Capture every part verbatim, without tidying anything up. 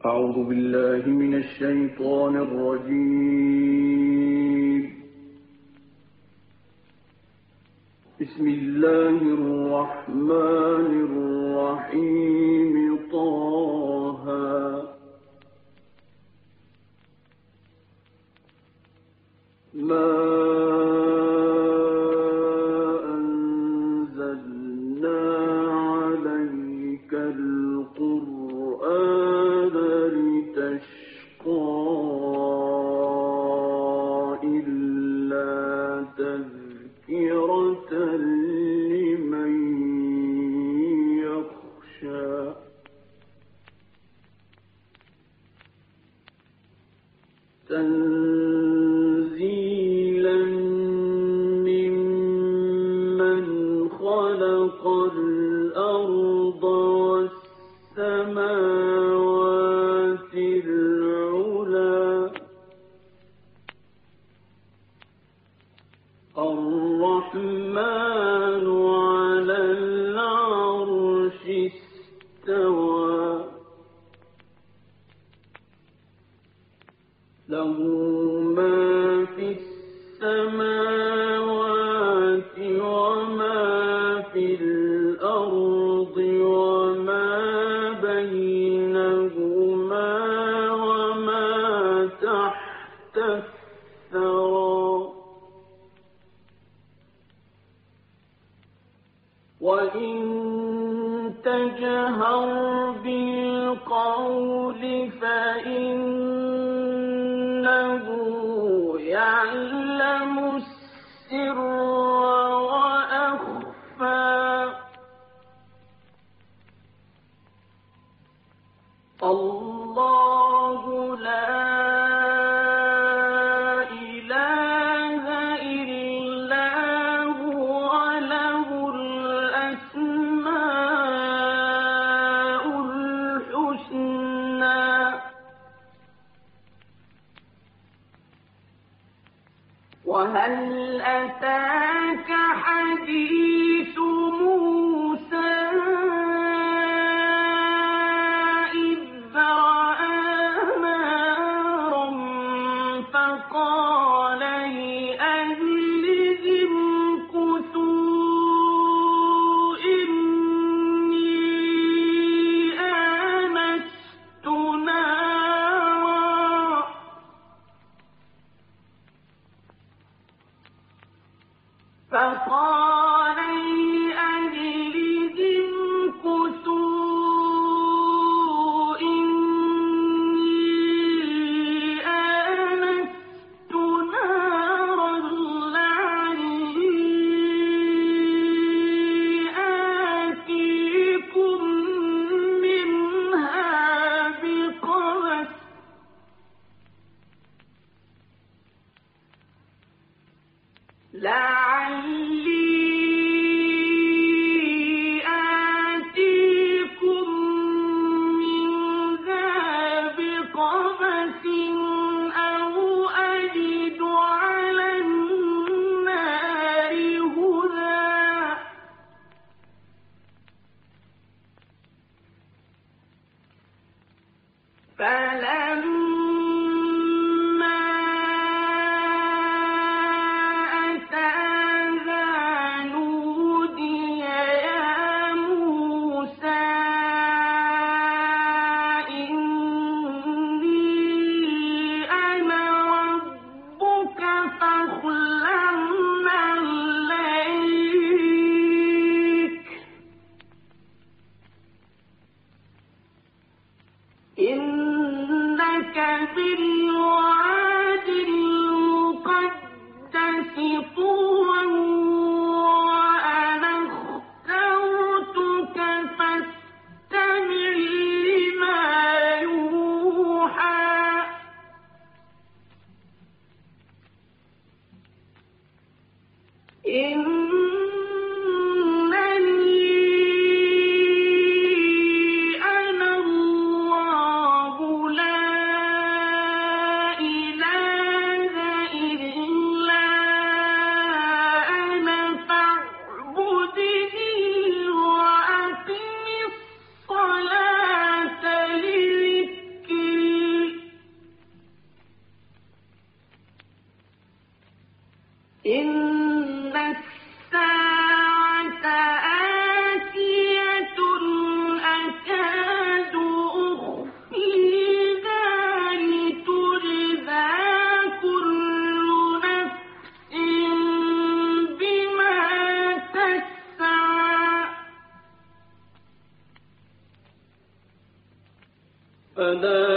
أعوذ بالله من الشيطان الرجيم. بسم الله الرحمن الرحيم. طه ما أنزلنا عليك القرآن لتشقى إلا تذكرة لمن يخشى. تنزيلا ممن خلق الأرض والسماوات العلى. الرحمن على العرش استوى. له ما في السماوات وما في الأرض وما بينهما وما تحت الثرى. وإن تجهر بالقول فإنه يعلم السر وأخفى. الله لا إله إلا هو له الأسماء الحسنى. وهل أتاك حديث موسى إذ رأى نارا فقال لأهلهم امكثوا إني آنست نارا. فقال لأهلهم امكثوا إني آنست نارا لعلي آتيكم منها بقبس لعلي آتيكم منها بقبس أو أجد على النار هدى. فلما أتاها نودي يا موسى إني أنا ربك فاخلع نعليك إنك بالوادي المقدس طوى وأنا اخترتك فاستمع لما يوحى. إنني أنا الله لا إله إلا إن الساعة آتية أكاد أخفيها لتجزى كل نفس بما تسعى فلا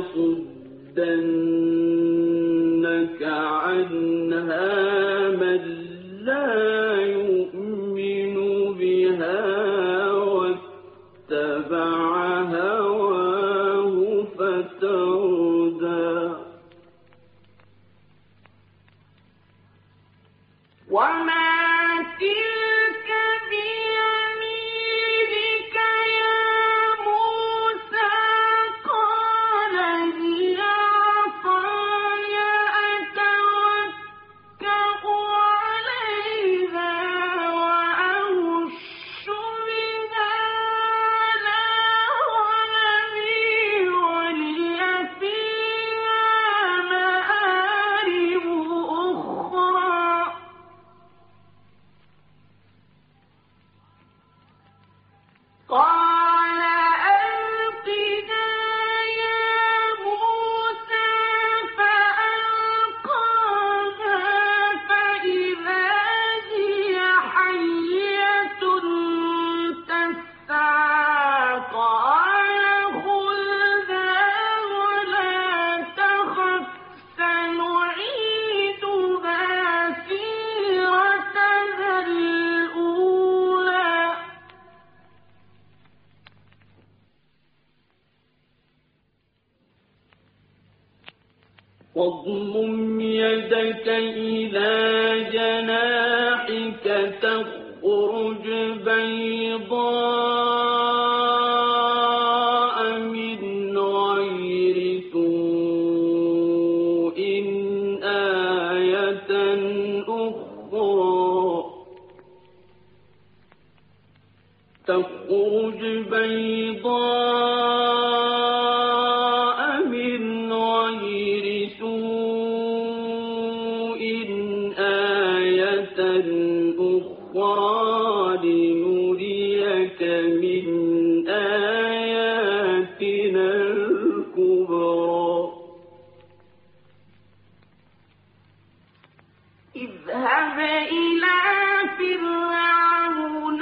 يصدنك عنها من لا يؤمن بها واتبع هواه فتردى وما تلك بيمينك يا موسى قال هي عصاي أتوكأ عليها وأهش بها على غنمي ولي فيها مآرب أخرى قال ألقها يا موسى فألقاها فإذا هي حية تسعى قال خذها ولا تخف سنعيدها سيرتها الأولى واضمم يدك إلى جناحك تخرج بيضاء من غير سوء آية أخرى تخرج بيضاء من غير سوء آية أخرى لنريك من آياتنا الكبرى اذهب إلى فرعون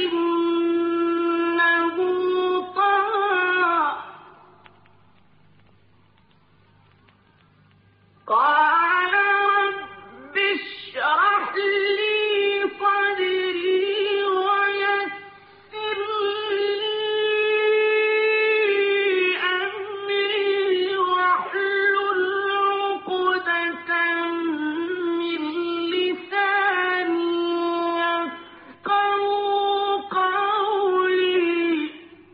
إنه طغى قال رب اشرح لي صدري ويسر لي أمري واحلل عقدة من لساني يفقهوا قولي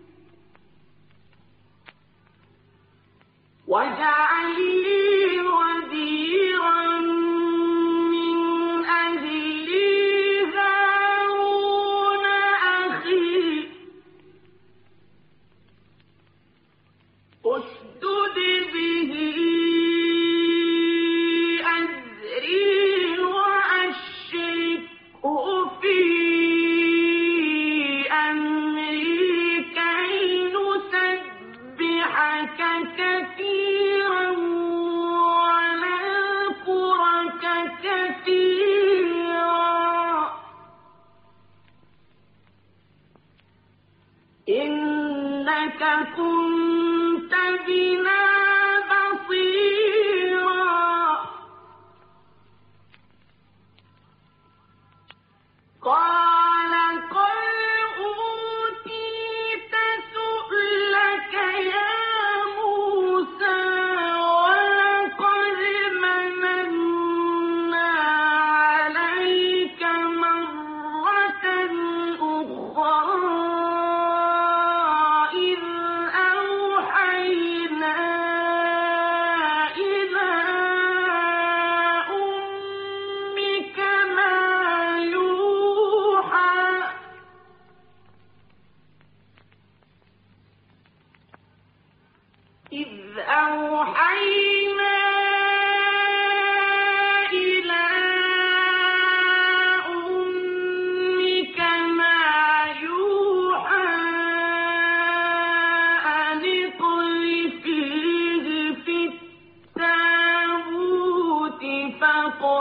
واجعل لي وزيرا من أهلي هارون أخي اشدد به أزري وأشركه في أمري كي نسبحك كثيرا ونذكرك كثيرا إنك كنت بنا بصيرا قال قد أوتيت سؤلك يا موسى ولقد مننا عليك مرة أخرى إذ أوحينا إلى أمك ما يوحى إذ أوحينا إلى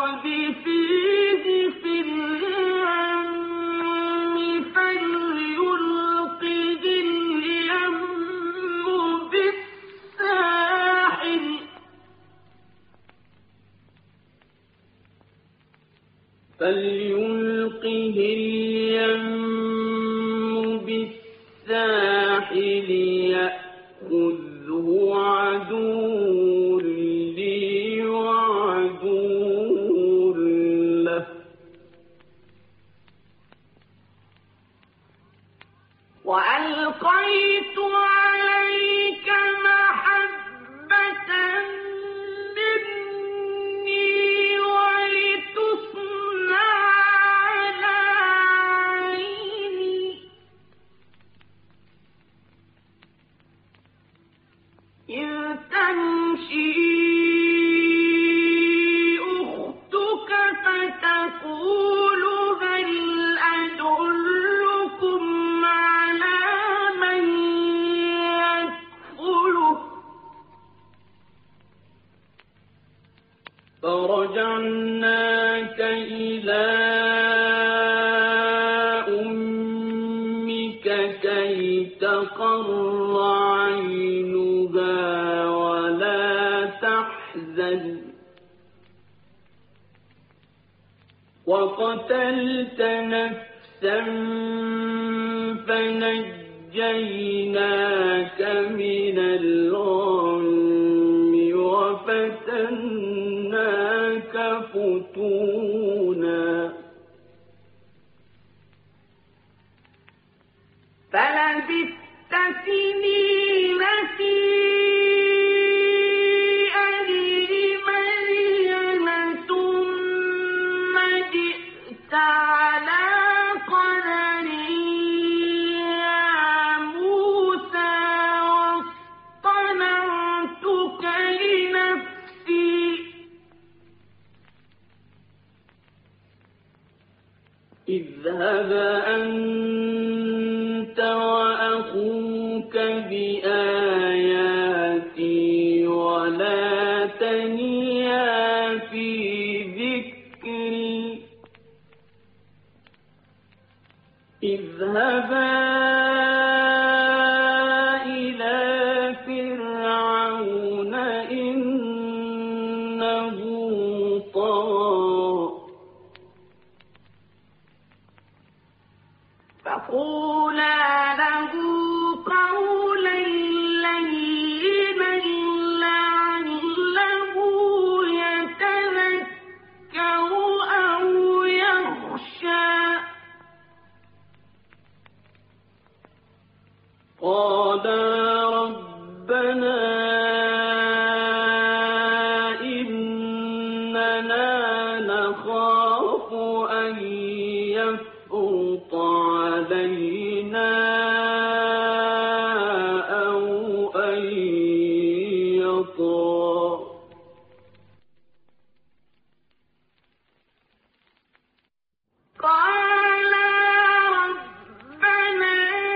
فليلقه اليم بالساحل يأخذه عدو لي وعدو له وألقيت عليك محبة مني ولتصنع على عيني إذ تمشي أختك فتقول هل أدلكم على من يكفله فرجعناك إلى أمك كي تقر عينها ولا تحزن وقتلت نفسا فنجيناك من الغم وفتناك فتونا فلبثت سنين في أهل مدين ثم جئت على قدر يا موسى واصطنعتك لنفسي اذهب أنت وأخوك بآياتي ولا تنيا في ذكري اذهبا إلى فرعون إنه طغى فقولا له قولا لينا لعله يتذكر أو يخشى قالا ربنا إننا نخاف أن يفرط علينا أو أن يطغى قال ربنا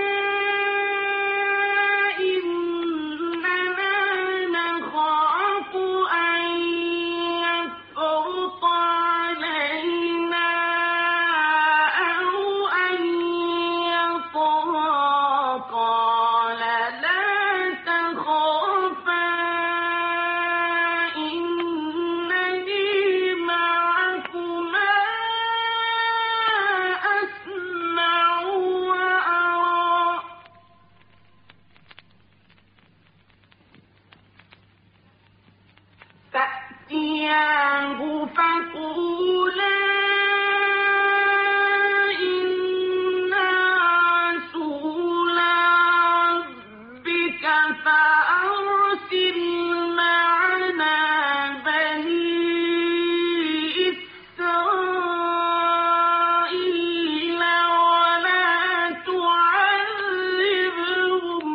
إننا نخاف أن يفرط علينا أو أن يطغى قال لا تخافا إنني معكما أسمع وأرى فأتياه فقولا إنا رسولا ربك فأرسل معنا بني إسرائيل ولا تعذبهم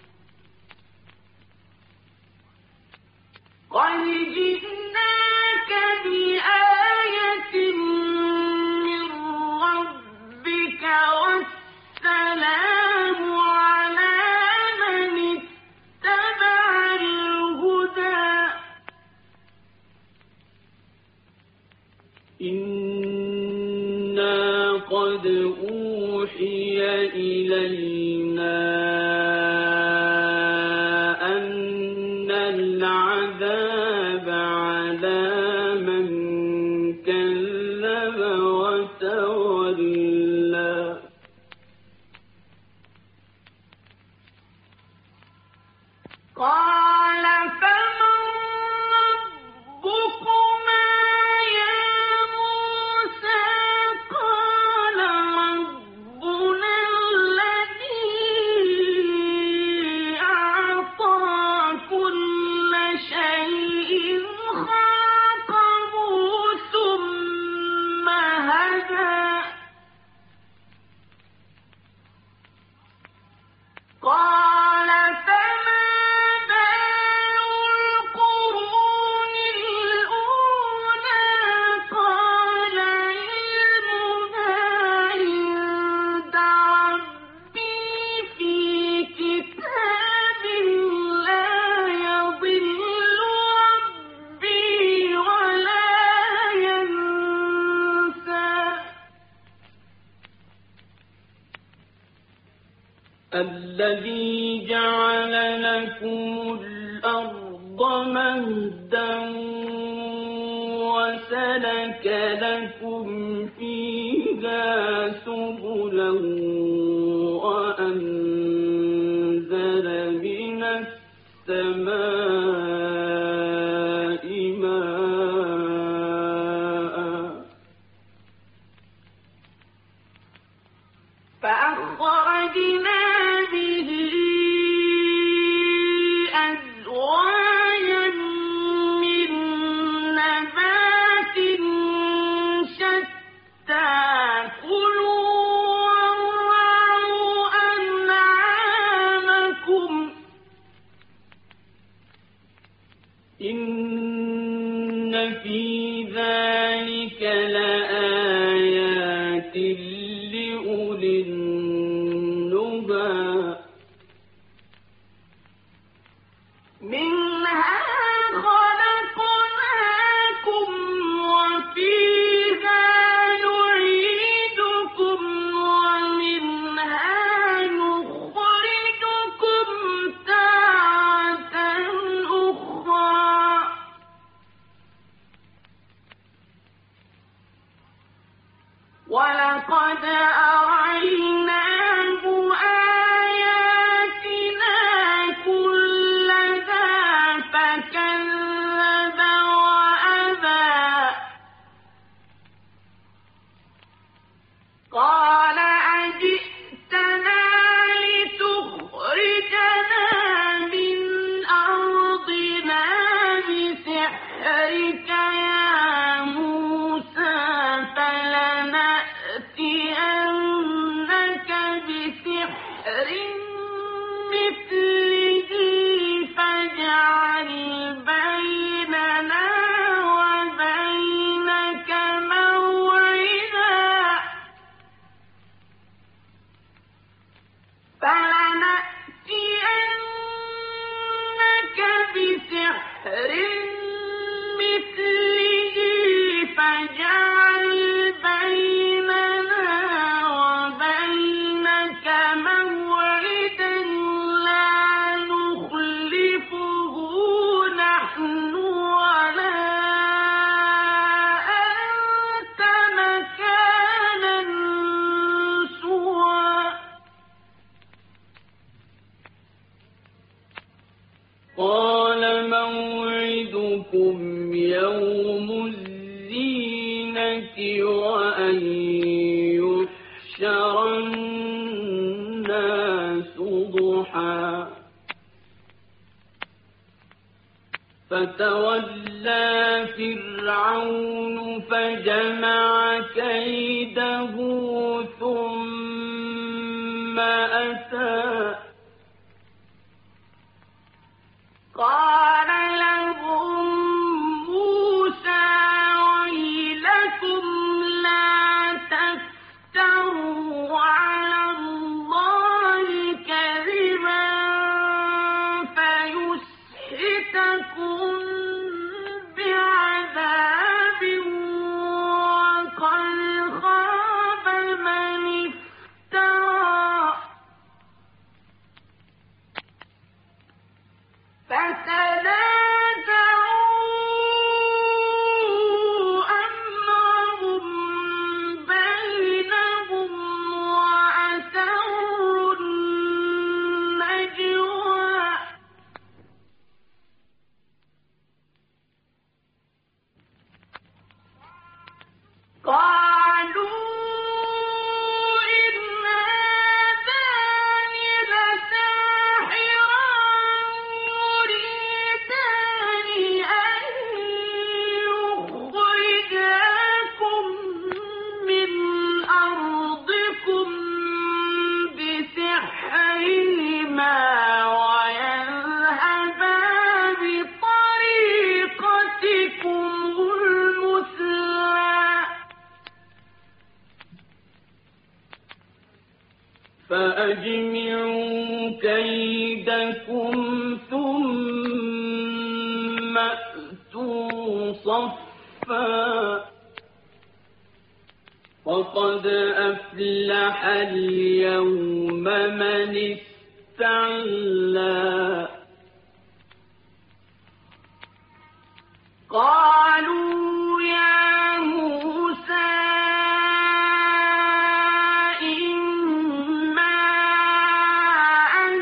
قد جئناك بآية من ربك والسلام على من اتبع الهدى لقد أوحي إلينا أن العذاب على من كذب وتولى قال فمن ربكما يا موسى قال ربنا الذي أعطى كل شيء خلقه ثم هدى قال فما بال القرون الأولى قال علمها عند ربي في كتاب لا يضل ربي ولا ينسى الذي جعل لكم الأرض مهدا وسلك لكم فيها سبلا وأنزل من السماء ماء فأخرجنا به أزواجا من نبات شتى كلوا وارعوا أنعامكم إن في ذلك لآيات لأولي النهى منها خلقناكم وفيها نعيدكم ومنها نخرجكم تارة أخرى ولقد أريناه آياتنا كلها فكذب وأبى قال أجئتنا لتخرجنا من أرضنا بسحرك يا موسى فلنأتينك بسحر مثله فاجعل بيننا وبينك موعدا فلنأتينك بسحر مثله فاجعل بيننا وبينك موعدا لا نخلفه نحن ولا أنت مكانا سوى قال موعدكم يوم الزينة وأن يحشر الناس ضحى فتولى فرعون فجمع كيده ثم أتى قال لهم موسى ويلكم لا تفتروا على الله كذبا فيسحتكم بعذاب وقد خاب قالوا إن هذان لساحران يريدان أن يخرجاكم من أرضكم بسحرهما ويذهبا بطريقتكم المثلى فأجمعوا كيدكم ثم أتوا صفا وقد أفلح اليوم من استعلى قالوا يا موسى إما أن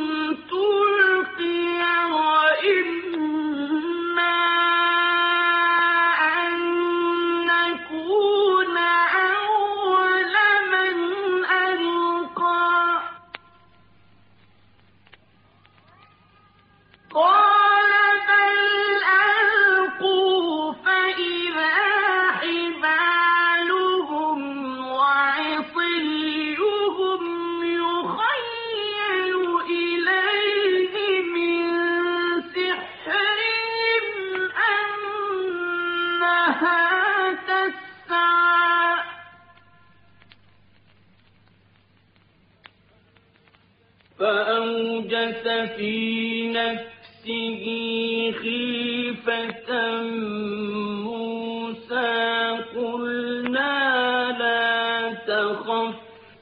تلقي وإما أن نكون أول من ألقى قال بل ألقوا فإذا حبالهم وعصيهم يخيل إليه من سحرهم أنها تسعى فأوجس في نفسه خيفة موسى قلنا لا تخف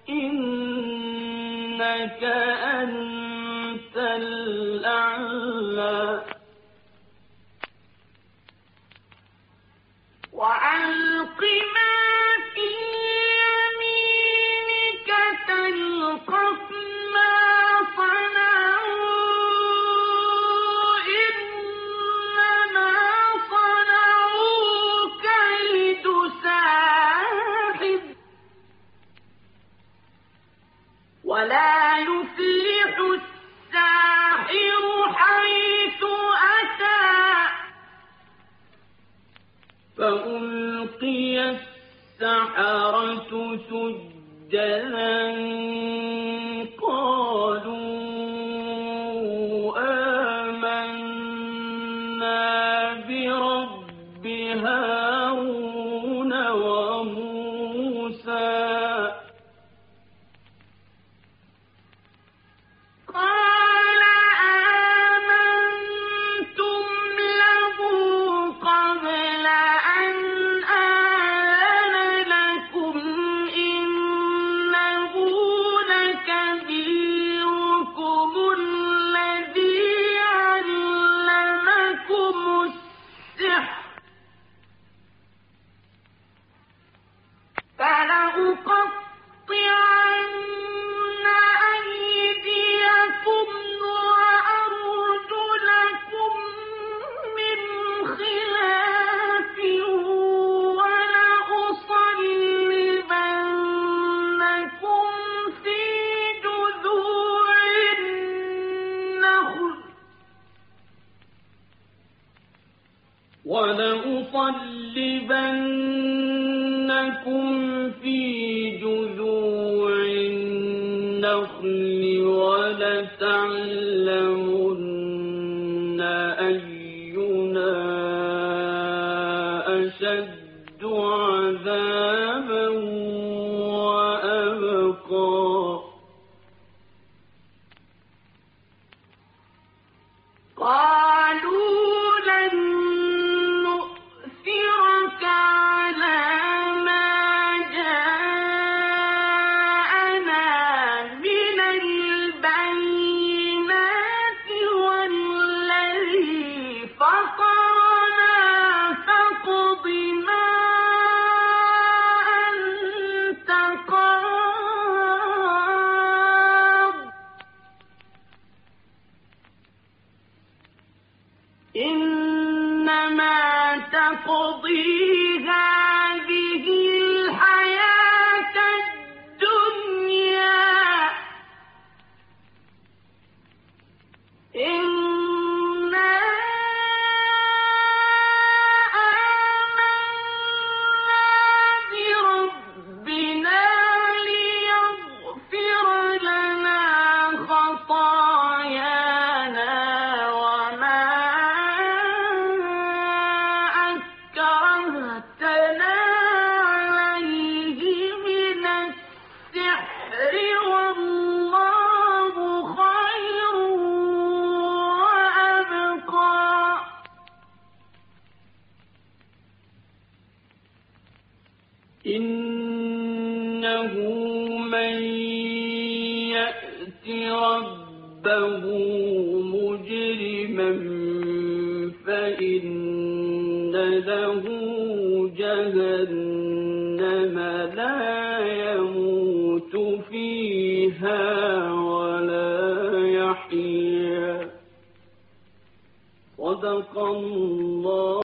إنك أنت الأعلى وألق ما في يمينك تلقف ما صنعوا إنما صنعوا كيد ساحر ولا يفلح الساحر حيث أتى فألقي السحرة سجدا قالوا آمنا برب هارون وموسى قال آمنتم له قبل أن آذن لكم إنه لكبيركم الذي علمكم السحر فلأقطعن أيديكم وأرجلكم من خلاف ولأصلبنكم في جذوع النخل ولأصلبنكم في جذوع النخل ولتعلمن أينا أشد عذابا وأبقى قالوا لن نؤثرك على ما جاءنا من البينات والذي فطرنا فاقض ما أنت قاض إنما تقضي هذه إنه من يأت ربه مجرما فإن له جهنم لا يموت فيها ولا يحيا. صدق الله.